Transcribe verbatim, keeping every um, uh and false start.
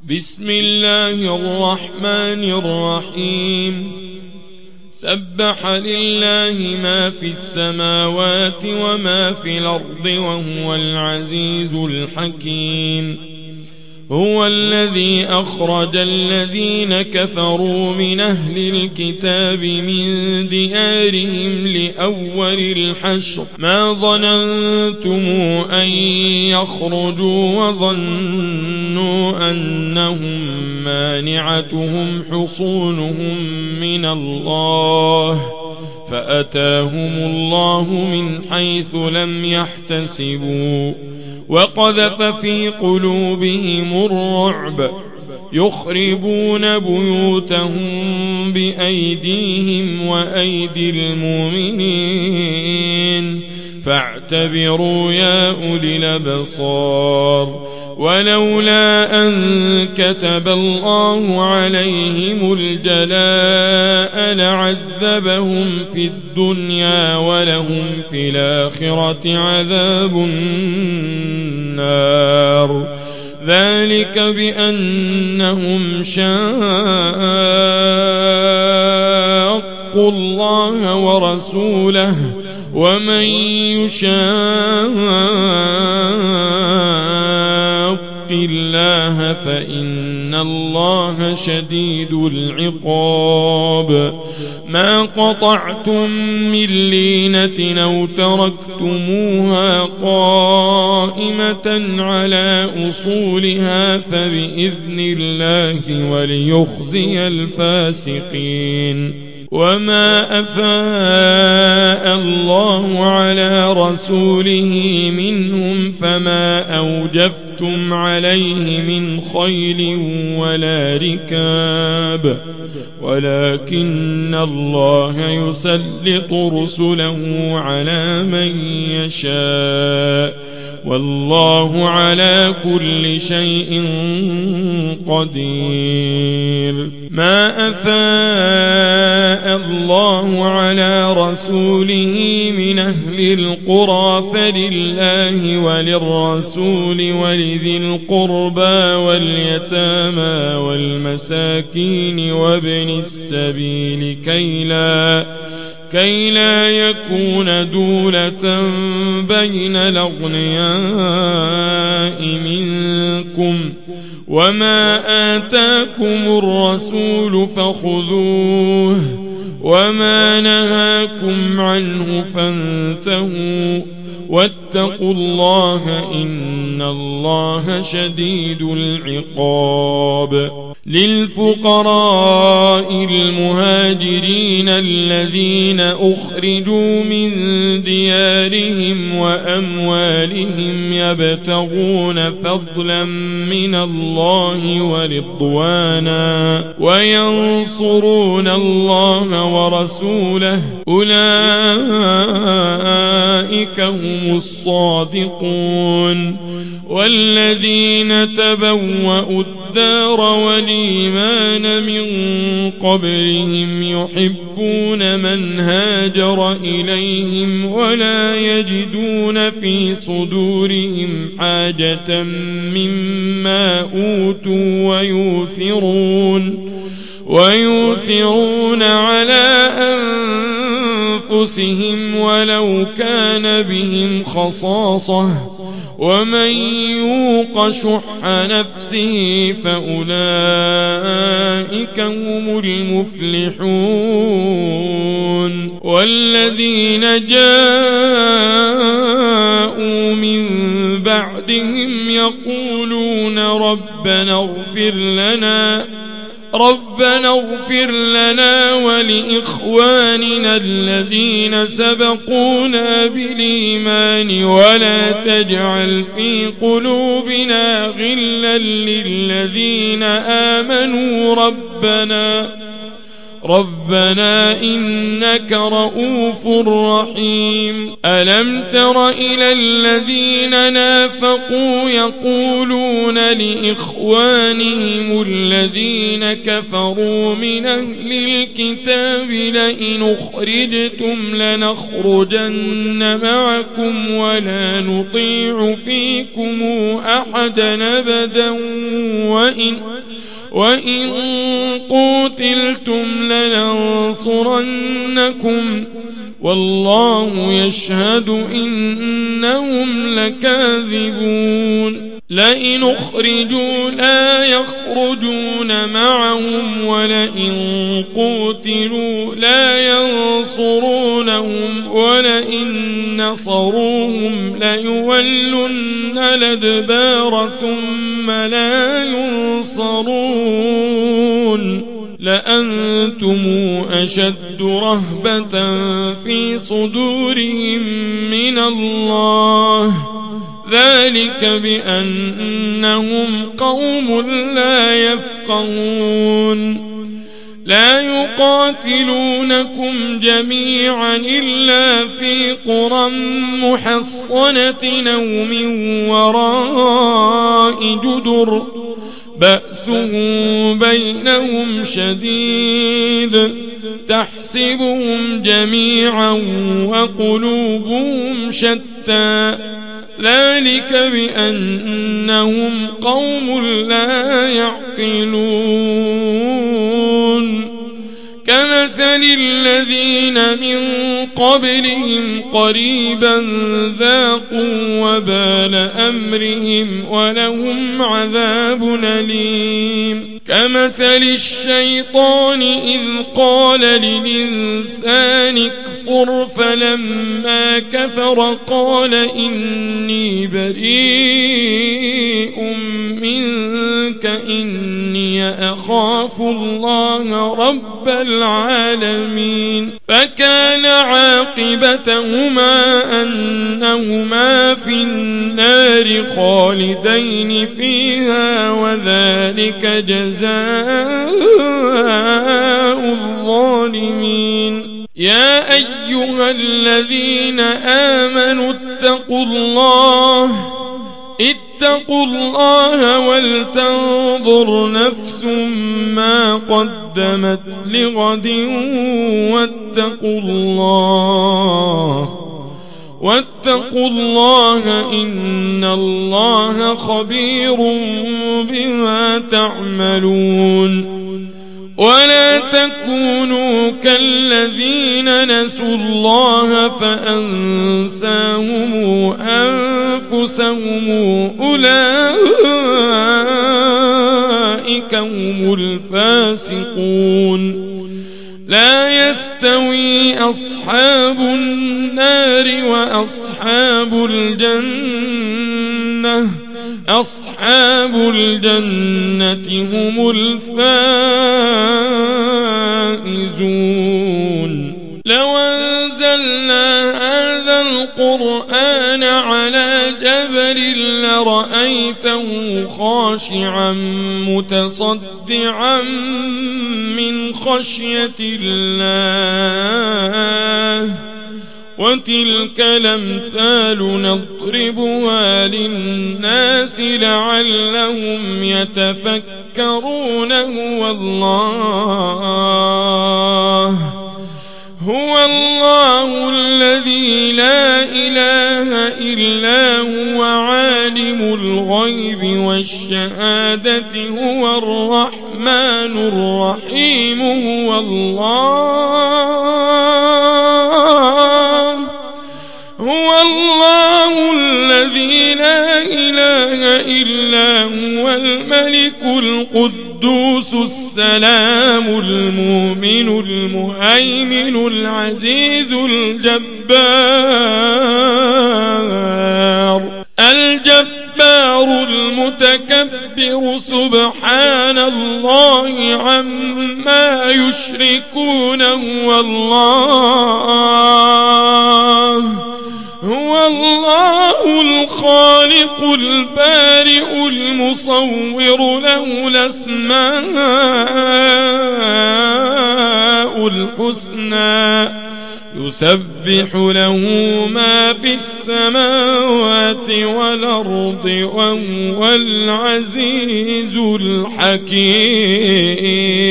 بسم الله الرحمن الرحيم سبح لله ما في السماوات وما في الأرض وهو العزيز الحكيم. هو الذي أخرج الذين كفروا من أهل الكتاب من ديارهم لأول الحشر ما ظننتم أن يخرجوا وظنوا أنهم مانعتهم حصونهم من الله فأتاهم الله من حيث لم يحتسبوا وقذف في قلوبهم الرعب يخربون بيوتهم بأيديهم وأيدي المؤمنين فاعتبروا يا أولي الأبصار. ولولا أن كتب الله عليهم الجلاء لعذبهم في الدنيا ولهم في الآخرة عذاب النار ذلك بأنهم شاقوا الله ورسوله ومن يشاق الله فإن الله شديد العقاب. ما قطعتم من لينة أو تركتموها قائمة على أصولها فبإذن الله وليخزي الفاسقين. وما أفاء الله على رسوله منهم فما أوجفتم عليه من خيل ولا ركاب ولكن الله يسلط رسله على من يشاء والله على كل شيء قدير. ما أفاء الله على رسوله من أهل القرى فلله وللرسول ولذي القربى واليتامى والمساكين وابن السبيل كي لا كي لا يكون دولة بين الأغنياء منكم وما آتاكم الرسول فخذوه وما نهاكم عنه فانتهوا واتقوا الله إن الله شديد العقاب. للفقراء المهاجرين الذين أخرجوا من ديارهم وأموالهم يبتغون فضلا من الله ورضوانا وينصرون الله ورسوله أولئك هم الصادقون. والذين تبوأوا الدار والإيمان من قبلهم يحبون من هاجر إليهم ولا يجدون في صدورهم حاجة مما أوتوا ويؤثرون ويؤثرون على أنفسهم ولو كان بهم خصاصة ومن يوق شح نفسه فأولئك هم المفلحون. والذين جاءوا من بعدهم يقولون ربنا اغفر لنا ربنا اغفر لنا ولإخواننا الذين سبقونا بالإيمان ولا تجعل في قلوبنا غلا للذين آمنوا ربنا ربنا إنك رؤوف رحيم ألم تر إلى الذين نافقوا يقولون لإخوانهم الذين كفروا من أهل الكتاب لئن أخرجتم لنخرجن معكم ولا نطيع فيكم أحدا أبدا وإن وإن قتلتم لننصرنكم والله يشهد إنهم لكاذبون لئن أخرجوا لا يخرجون معهم ولئن قتلوا لا ينصرونهم ولئن نصروهم ليولن الأدبار ثم لا ينصرون لأنتم أشد رهبة في صدورهم من الله ذلك بأنهم قوم لا يفقهون لا يقاتلونكم جميعا إلا في قرى محصنة أو من وراء جدر بأسهم بينهم شديد تحسبهم جميعا وقلوبهم شتى ذلك بأنهم قوم لا يعقلون كمثل الذين من قبلهم قريبا ذاقوا وبال أمرهم ولهم عذاب أليم كمثل الشيطان إذ قال للإنسان اكفر فلما كفر قال إني بريء منك إني أخاف الله رب العالمين فكان عاقبتهما أنهما في النار خالدين فيها وذلك جزاء الظالمين يا أيها الذين آمنوا اتقوا الله اتقوا الله ولتنظر نفس ما قدمت لغد واتقوا الله واتقوا الله إن الله خبير بما تعملون ولا تكونوا كالذين نسوا الله فأنساهم أنفسهم أولئك هم الفاسقون لا يستوي أصحاب النار وأصحاب الجنة أصحاب الجنة هم الفائزون لو أنزلنا هذا القرآن على جبل لرأيته خاشعا متصدعا من خشية الله وتلك الأمثال نضربها للناس لعلهم يتفكرون هو الله هو الله الذي لا إله إلا هو عالم الغيب والشهادة هو الرحمن الرحيم هو الله هو الله الذي لا إله إلا هو الملك القدوس السلام المؤمن المهيمن العزيز الجبار الجبار المتكبر سبحان الله عما يشركون هو الله هو الله الخالق البارئ المصور له الأسماء الحسنى يسبح له ما في السماوات والأرض وهو العزيز الحكيم.